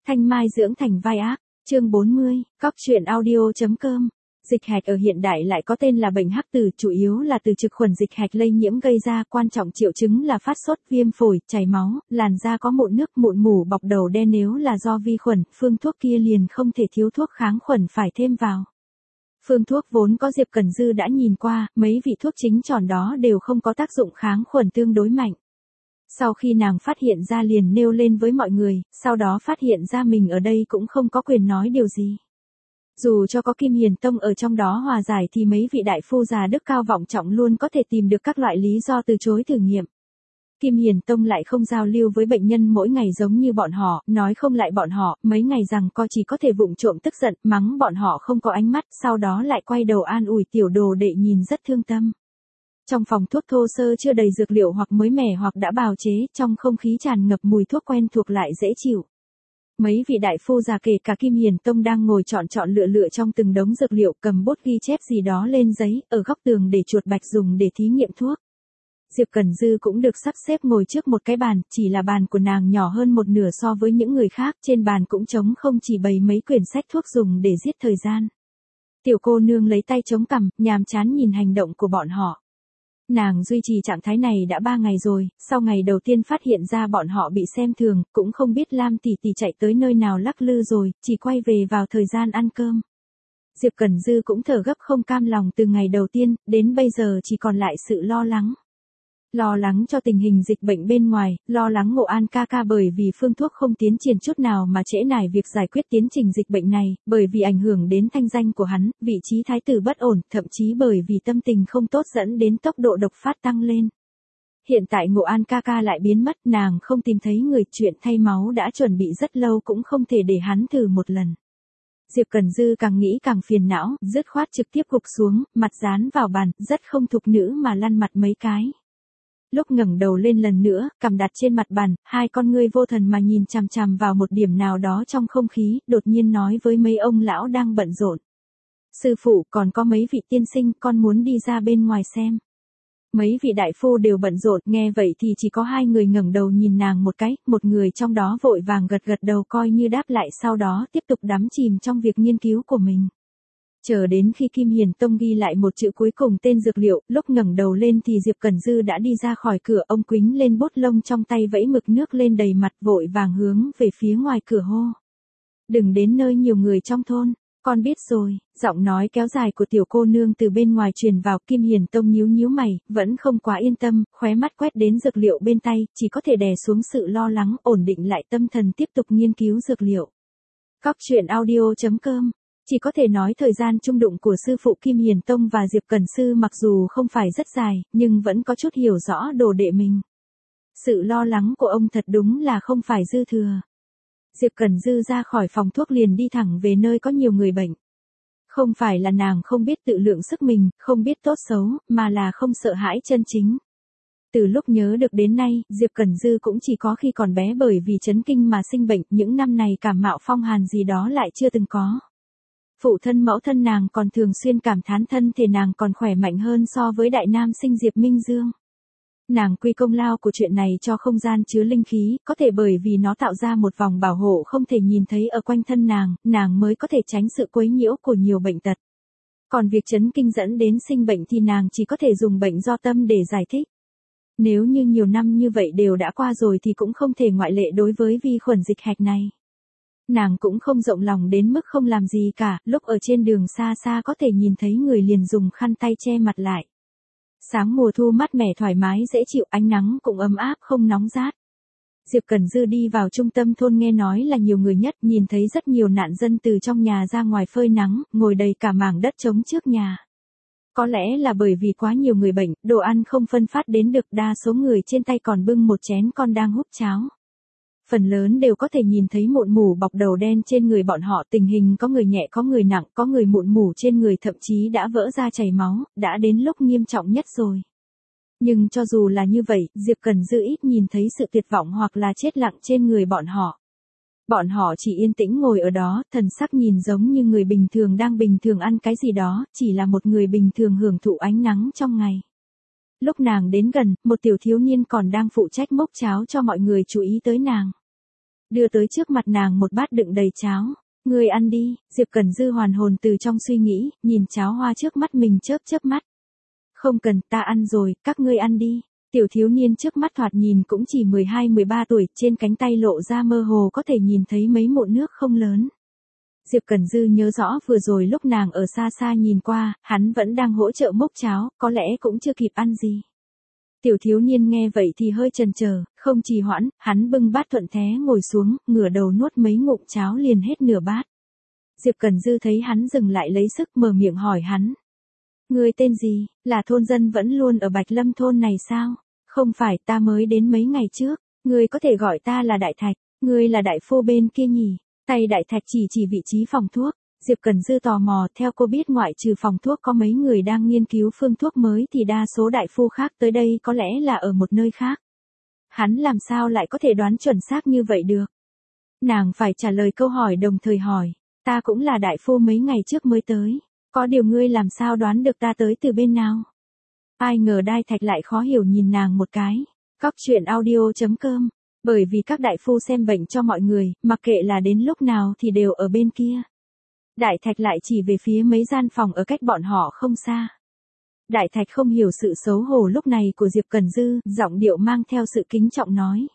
Thanh Mai dưỡng thành vai ác, chương 40, Cóc truyện audio.com. Dịch hạch ở hiện đại lại có tên là bệnh hắc từ, chủ yếu là từ trực khuẩn dịch hạch lây nhiễm gây ra, quan trọng triệu chứng là phát sốt, viêm phổi, chảy máu, làn da có mụn nước, mụn mủ, bọc đầu đen. Nếu là do vi khuẩn, phương thuốc kia liền không thể thiếu thuốc kháng khuẩn phải thêm vào. Phương thuốc vốn có Diệp Cẩn Dư đã nhìn qua, mấy vị thuốc chính tròn đó đều không có tác dụng kháng khuẩn tương đối mạnh. Sau khi nàng phát hiện ra liền nêu lên với mọi người, sau đó phát hiện ra mình ở đây cũng không có quyền nói điều gì. Dù cho có Kim Hiền Tông ở trong đó hòa giải thì mấy vị đại phu già đức cao vọng trọng luôn có thể tìm được các loại lý do từ chối thử nghiệm. Kim Hiền Tông lại không giao lưu với bệnh nhân mỗi ngày giống như bọn họ, nói không lại bọn họ, mấy ngày rằng co chỉ có thể vụng trộm tức giận, mắng bọn họ không có ánh mắt, sau đó lại quay đầu an ủi tiểu đồ đệ nhìn rất thương tâm. Trong phòng thuốc thô sơ chưa đầy dược liệu hoặc mới mẻ hoặc đã bào chế, trong không khí tràn ngập mùi thuốc quen thuộc lại dễ chịu. Mấy vị đại phu già kể cả Kim Hiền Tông đang ngồi chọn lựa trong từng đống dược liệu, cầm bút ghi chép gì đó lên giấy, ở góc tường để chuột bạch dùng để thí nghiệm thuốc. Diệp Cẩn Dư cũng được sắp xếp ngồi trước một cái bàn, chỉ là bàn của nàng nhỏ hơn một nửa so với những người khác, trên bàn cũng trống không, chỉ bày mấy quyển sách thuốc dùng để giết thời gian. Tiểu cô nương lấy tay chống cằm, nhàm chán nhìn hành động của bọn họ. Nàng duy trì trạng thái này đã 3 ngày rồi, sau ngày đầu tiên phát hiện ra bọn họ bị xem thường, cũng không biết Lam tỷ tỷ chạy tới nơi nào lắc lư rồi, chỉ quay về vào thời gian ăn cơm. Diệp Cẩn Dư cũng thở gấp không cam lòng từ ngày đầu tiên, đến bây giờ chỉ còn lại sự lo lắng. Lo lắng cho tình hình dịch bệnh bên ngoài, lo lắng Ngộ An ca ca bởi vì phương thuốc không tiến triển chút nào mà trễ nải việc giải quyết tiến trình dịch bệnh này, bởi vì ảnh hưởng đến thanh danh của hắn, vị trí thái tử bất ổn, thậm chí bởi vì tâm tình không tốt dẫn đến tốc độ độc phát tăng lên. Hiện tại Ngộ An ca ca lại biến mất, nàng không tìm thấy người, chuyện thay máu đã chuẩn bị rất lâu cũng không thể để hắn thử một lần. Diệp Cẩn Dư càng nghĩ càng phiền não, dứt khoát trực tiếp gục xuống, mặt dán vào bàn, rất không thục nữ mà lăn mặt mấy cái. Lúc ngẩng đầu lên lần nữa, cằm đặt trên mặt bàn, hai con ngươi vô thần mà nhìn chằm chằm vào một điểm nào đó trong không khí, đột nhiên nói với mấy ông lão đang bận rộn. Sư phụ, còn có mấy vị tiên sinh, con muốn đi ra bên ngoài xem. Mấy vị đại phu đều bận rộn, nghe vậy thì chỉ có hai người ngẩng đầu nhìn nàng một cái, một người trong đó vội vàng gật gật đầu coi như đáp lại, sau đó tiếp tục đắm chìm trong việc nghiên cứu của mình. Chờ đến khi Kim Hiền Tông ghi lại một chữ cuối cùng tên dược liệu, lúc ngẩng đầu lên thì Diệp Cẩn Dư đã đi ra khỏi cửa, ông quính lên bút lông trong tay vẫy mực nước lên đầy mặt, vội vàng hướng về phía ngoài cửa hô. Đừng đến nơi nhiều người trong thôn, con biết rồi. Giọng nói kéo dài của tiểu cô nương từ bên ngoài truyền vào. Kim Hiền Tông nhíu nhíu mày, vẫn không quá yên tâm, khóe mắt quét đến dược liệu bên tay, chỉ có thể đè xuống sự lo lắng, ổn định lại tâm thần tiếp tục nghiên cứu dược liệu. Cóc truyện audio.com. Chỉ có thể nói thời gian chung đụng của sư phụ Kim Hiền Tông và Diệp Cẩn Sư mặc dù không phải rất dài, nhưng vẫn có chút hiểu rõ đồ đệ mình. Sự lo lắng của ông thật đúng là không phải dư thừa. Diệp Cẩn Dư ra khỏi phòng thuốc liền đi thẳng về nơi có nhiều người bệnh. Không phải là nàng không biết tự lượng sức mình, không biết tốt xấu, mà là không sợ hãi chân chính. Từ lúc nhớ được đến nay, Diệp Cẩn Dư cũng chỉ có khi còn bé bởi vì chấn kinh mà sinh bệnh, những năm này cảm mạo phong hàn gì đó lại chưa từng có. Phụ thân mẫu thân nàng còn thường xuyên cảm thán thân thể nàng còn khỏe mạnh hơn so với đại nam sinh Diệp Minh Dương. Nàng quy công lao của chuyện này cho không gian chứa linh khí, có thể bởi vì nó tạo ra một vòng bảo hộ không thể nhìn thấy ở quanh thân nàng mới có thể tránh sự quấy nhiễu của nhiều bệnh tật. Còn việc chấn kinh dẫn đến sinh bệnh thì nàng chỉ có thể dùng bệnh do tâm để giải thích. Nếu như nhiều năm như vậy đều đã qua rồi thì cũng không thể ngoại lệ đối với vi khuẩn dịch hạch này. Nàng cũng không rộng lòng đến mức không làm gì cả, lúc ở trên đường xa xa có thể nhìn thấy người liền dùng khăn tay che mặt lại. Sáng mùa thu mát mẻ thoải mái dễ chịu, ánh nắng cũng ấm áp không nóng rát. Diệp Cẩn Dư đi vào trung tâm thôn nghe nói là nhiều người nhất, nhìn thấy rất nhiều nạn dân từ trong nhà ra ngoài phơi nắng, ngồi đầy cả mảng đất trống trước nhà. Có lẽ là bởi vì quá nhiều người bệnh, đồ ăn không phân phát đến được, đa số người trên tay còn bưng một chén con đang húp cháo. Phần lớn đều có thể nhìn thấy mụn mủ bọc đầu đen trên người bọn họ, tình hình có người nhẹ có người nặng, có người mụn mủ trên người thậm chí đã vỡ ra chảy máu, đã đến lúc nghiêm trọng nhất rồi. Nhưng cho dù là như vậy, Diệp Cẩn Dư ít nhìn thấy sự tuyệt vọng hoặc là chết lặng trên người bọn họ. Bọn họ chỉ yên tĩnh ngồi ở đó, thần sắc nhìn giống như người bình thường đang bình thường ăn cái gì đó, chỉ là một người bình thường hưởng thụ ánh nắng trong ngày. Lúc nàng đến gần, một tiểu thiếu niên còn đang phụ trách mốc cháo cho mọi người chú ý tới nàng. đưa tới trước mặt nàng một bát đựng đầy cháo. Ngươi ăn đi, Diệp Cẩn Dư hoàn hồn từ trong suy nghĩ, nhìn cháo hoa trước mắt mình chớp chớp mắt. Không cần, ta ăn rồi, các ngươi ăn đi. Tiểu thiếu niên trước mắt thoạt nhìn cũng chỉ 12-13 tuổi, trên cánh tay lộ ra mơ hồ có thể nhìn thấy mấy mụn nước không lớn. Diệp Cẩn Dư nhớ rõ vừa rồi lúc nàng ở xa xa nhìn qua, hắn vẫn đang hỗ trợ múc cháo, có lẽ cũng chưa kịp ăn gì. Tiểu thiếu niên nghe vậy thì hơi chần chờ, không trì hoãn, hắn bưng bát thuận thế ngồi xuống, ngửa đầu nuốt mấy ngụm cháo liền hết nửa bát. Diệp Cẩn Dư thấy hắn dừng lại lấy sức mở miệng hỏi hắn. Ngươi tên gì, là thôn dân vẫn luôn ở Bạch Lâm thôn này sao? Không phải, ta mới đến mấy ngày trước, ngươi có thể gọi ta là Đại Thạch, ngươi là đại phu bên kia nhỉ? Tay Đại Thạch chỉ vị trí phòng thuốc. Diệp Cẩn Dư tò mò, theo cô biết ngoại trừ phòng thuốc có mấy người đang nghiên cứu phương thuốc mới thì đa số đại phu khác tới đây có lẽ là ở một nơi khác. Hắn làm sao lại có thể đoán chuẩn xác như vậy được? Nàng phải trả lời câu hỏi đồng thời hỏi, ta cũng là đại phu mấy ngày trước mới tới, có điều ngươi làm sao đoán được ta tới từ bên nào? Ai ngờ Đại Thạch lại khó hiểu nhìn nàng một cái. Cóc truyện audio.com, bởi vì các đại phu xem bệnh cho mọi người, mặc kệ là đến lúc nào thì đều ở bên kia. Đại Thạch lại chỉ về phía mấy gian phòng ở cách bọn họ không xa. Đại Thạch không hiểu sự xấu hổ lúc này của Diệp Cẩn Dư, giọng điệu mang theo sự kính trọng nói.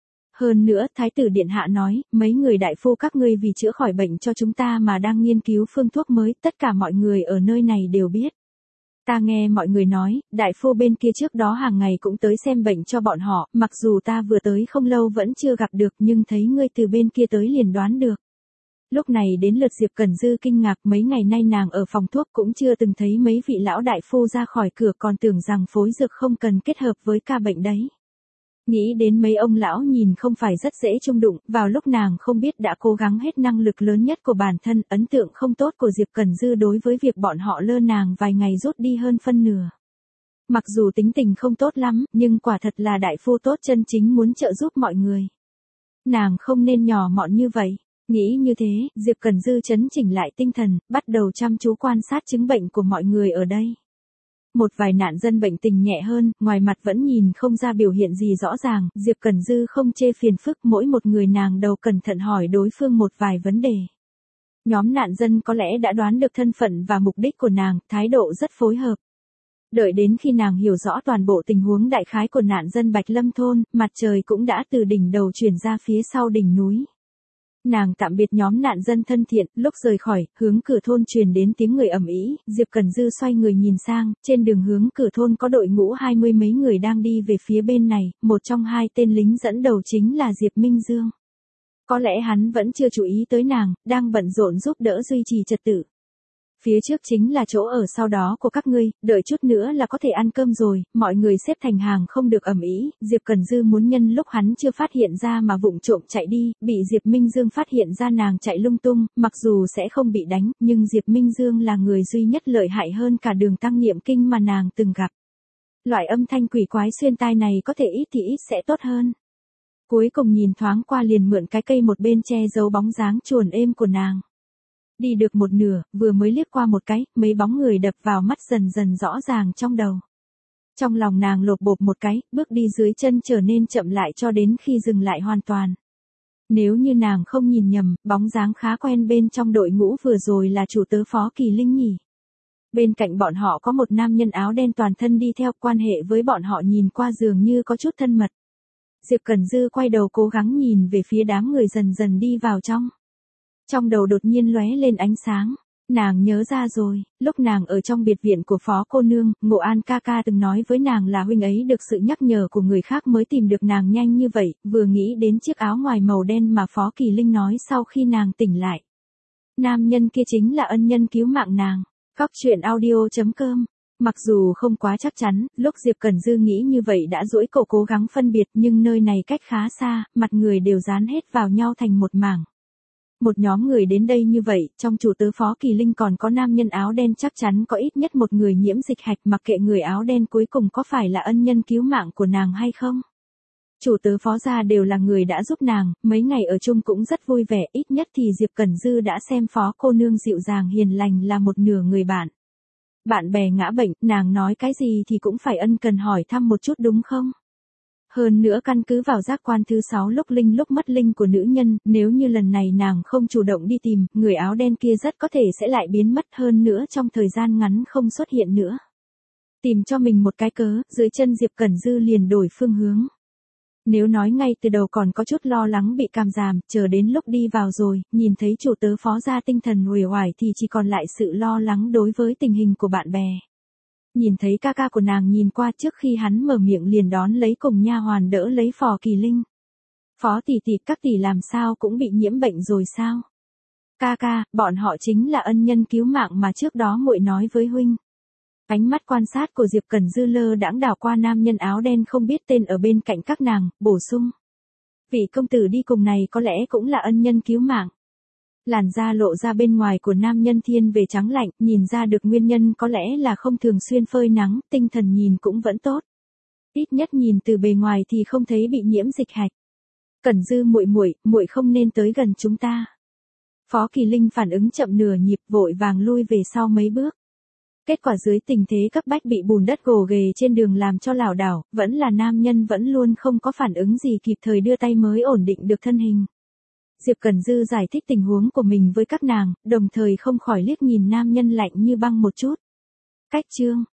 Hơn nữa, Thái tử Điện Hạ nói, mấy người đại phu các ngươi vì chữa khỏi bệnh cho chúng ta mà đang nghiên cứu phương thuốc mới, tất cả mọi người ở nơi này đều biết. Ta nghe mọi người nói, đại phu bên kia trước đó hàng ngày cũng tới xem bệnh cho bọn họ, mặc dù ta vừa tới không lâu vẫn chưa gặp được nhưng thấy ngươi từ bên kia tới liền đoán được. Lúc này đến lượt Diệp Cẩn Dư kinh ngạc, mấy ngày nay nàng ở phòng thuốc cũng chưa từng thấy mấy vị lão đại phu ra khỏi cửa, còn tưởng rằng phối dược không cần kết hợp với ca bệnh đấy. Nghĩ đến mấy ông lão nhìn không phải rất dễ chung đụng, vào lúc nàng không biết đã cố gắng hết năng lực lớn nhất của bản thân, ấn tượng không tốt của Diệp Cẩn Dư đối với việc bọn họ lơ nàng vài ngày rút đi hơn phân nửa. Mặc dù tính tình không tốt lắm, nhưng quả thật là đại phu tốt chân chính muốn trợ giúp mọi người. Nàng không nên nhỏ mọn như vậy. Nghĩ như thế, Diệp Cẩn Dư chấn chỉnh lại tinh thần, bắt đầu chăm chú quan sát chứng bệnh của mọi người ở đây. Một vài nạn dân bệnh tình nhẹ hơn, ngoài mặt vẫn nhìn không ra biểu hiện gì rõ ràng, Diệp Cẩn Dư không chê phiền phức, mỗi một người nàng đầu cẩn thận hỏi đối phương một vài vấn đề. Nhóm nạn dân có lẽ đã đoán được thân phận và mục đích của nàng, thái độ rất phối hợp. Đợi đến khi nàng hiểu rõ toàn bộ tình huống đại khái của nạn dân Bạch Lâm thôn, mặt trời cũng đã từ đỉnh đầu chuyển ra phía sau đỉnh núi. Nàng tạm biệt nhóm nạn dân thân thiện, lúc rời khỏi, hướng cửa thôn truyền đến tiếng người ầm ĩ, Diệp Cẩn Dư xoay người nhìn sang, trên đường hướng cửa thôn có đội ngũ 20 mấy người đang đi về phía bên này, một trong hai tên lính dẫn đầu chính là Diệp Minh Dương. Có lẽ hắn vẫn chưa chú ý tới nàng, đang bận rộn giúp đỡ duy trì trật tự. Phía trước chính là chỗ ở sau đó của các ngươi, đợi chút nữa là có thể ăn cơm rồi, mọi người xếp thành hàng không được ầm ĩ. Diệp Cẩn Dư muốn nhân lúc hắn chưa phát hiện ra mà vụng trộm chạy đi, bị Diệp Minh Dương phát hiện ra nàng chạy lung tung, mặc dù sẽ không bị đánh, nhưng Diệp Minh Dương là người duy nhất lợi hại hơn cả Đường Tăng Niệm Kinh mà nàng từng gặp. Loại âm thanh quỷ quái xuyên tai này có thể ít thì ít sẽ tốt hơn. Cuối cùng nhìn thoáng qua liền mượn cái cây một bên che giấu bóng dáng chuồn êm của nàng. Đi được một nửa, vừa mới liếc qua một cái, mấy bóng người đập vào mắt dần dần rõ ràng trong đầu. Trong lòng nàng lột bột một cái, bước đi dưới chân trở nên chậm lại cho đến khi dừng lại hoàn toàn. Nếu như nàng không nhìn nhầm, bóng dáng khá quen bên trong đội ngũ vừa rồi là chủ tớ Phó Kỳ Linh nhỉ. Bên cạnh bọn họ có một nam nhân áo đen toàn thân đi theo, quan hệ với bọn họ nhìn qua dường như có chút thân mật. Diệp Cẩn Dư quay đầu cố gắng nhìn về phía đám người dần dần đi vào trong. Trong đầu đột nhiên lóe lên ánh sáng, nàng nhớ ra rồi, lúc nàng ở trong biệt viện của Phó cô nương, Ngộ An ca ca từng nói với nàng là huynh ấy được sự nhắc nhở của người khác mới tìm được nàng nhanh như vậy, vừa nghĩ đến chiếc áo ngoài màu đen mà Phó Kỳ Linh nói sau khi nàng tỉnh lại. Nam nhân kia chính là ân nhân cứu mạng nàng. Cóc truyện audio.com. Mặc dù không quá chắc chắn, lúc Diệp Cẩn Dư nghĩ như vậy đã duỗi cổ cố gắng phân biệt, nhưng nơi này cách khá xa, mặt người đều dán hết vào nhau thành một mảng. Một nhóm người đến đây như vậy, trong chủ tớ Phó Kỳ Linh còn có nam nhân áo đen, chắc chắn có ít nhất một người nhiễm dịch hạch, mặc kệ người áo đen cuối cùng có phải là ân nhân cứu mạng của nàng hay không. Chủ tớ Phó gia đều là người đã giúp nàng, mấy ngày ở chung cũng rất vui vẻ, ít nhất thì Diệp Cẩn Dư đã xem Phó cô nương dịu dàng hiền lành là một nửa người bạn. Bạn bè ngã bệnh, nàng nói cái gì thì cũng phải ân cần hỏi thăm một chút đúng không? Hơn nữa căn cứ vào giác quan thứ 6 lúc linh lúc mất linh của nữ nhân, nếu như lần này nàng không chủ động đi tìm, người áo đen kia rất có thể sẽ lại biến mất, hơn nữa trong thời gian ngắn không xuất hiện nữa. Tìm cho mình một cái cớ, dưới chân Diệp Cẩn Dư liền đổi phương hướng. Nếu nói ngay từ đầu còn có chút lo lắng bị cảm giảm, chờ đến lúc đi vào rồi, nhìn thấy chủ tớ phó gia tinh thần uể oải thì chỉ còn lại sự lo lắng đối với tình hình của bạn bè. Nhìn thấy ca ca của nàng nhìn qua trước khi hắn mở miệng liền đón lấy cùng nha hoàn đỡ lấy Phò Kỳ Linh. Phó tỷ tỷ, các tỷ làm sao cũng bị nhiễm bệnh rồi sao? Ca ca, bọn họ chính là ân nhân cứu mạng mà trước đó muội nói với huynh. Ánh mắt quan sát của Diệp Cẩn Dư lơ đãng đảo qua nam nhân áo đen không biết tên ở bên cạnh các nàng, bổ sung. Vị công tử đi cùng này có lẽ cũng là ân nhân cứu mạng. Làn da lộ ra bên ngoài của nam nhân thiên về trắng lạnh, nhìn ra được nguyên nhân có lẽ là không thường xuyên phơi nắng, tinh thần nhìn cũng vẫn tốt. Ít nhất nhìn từ bề ngoài thì không thấy bị nhiễm dịch hạch. Cẩn Dư muội không nên tới gần chúng ta. Phó Kỳ Linh phản ứng chậm nửa nhịp, vội vàng lui về sau mấy bước. Kết quả dưới tình thế cấp bách bị bùn đất gồ ghề trên đường làm cho lảo đảo, vẫn là nam nhân vẫn luôn không có phản ứng gì kịp thời đưa tay mới ổn định được thân hình. Diệp Cẩn Dư giải thích tình huống của mình với các nàng, đồng thời không khỏi liếc nhìn nam nhân lạnh như băng một chút. Cách chương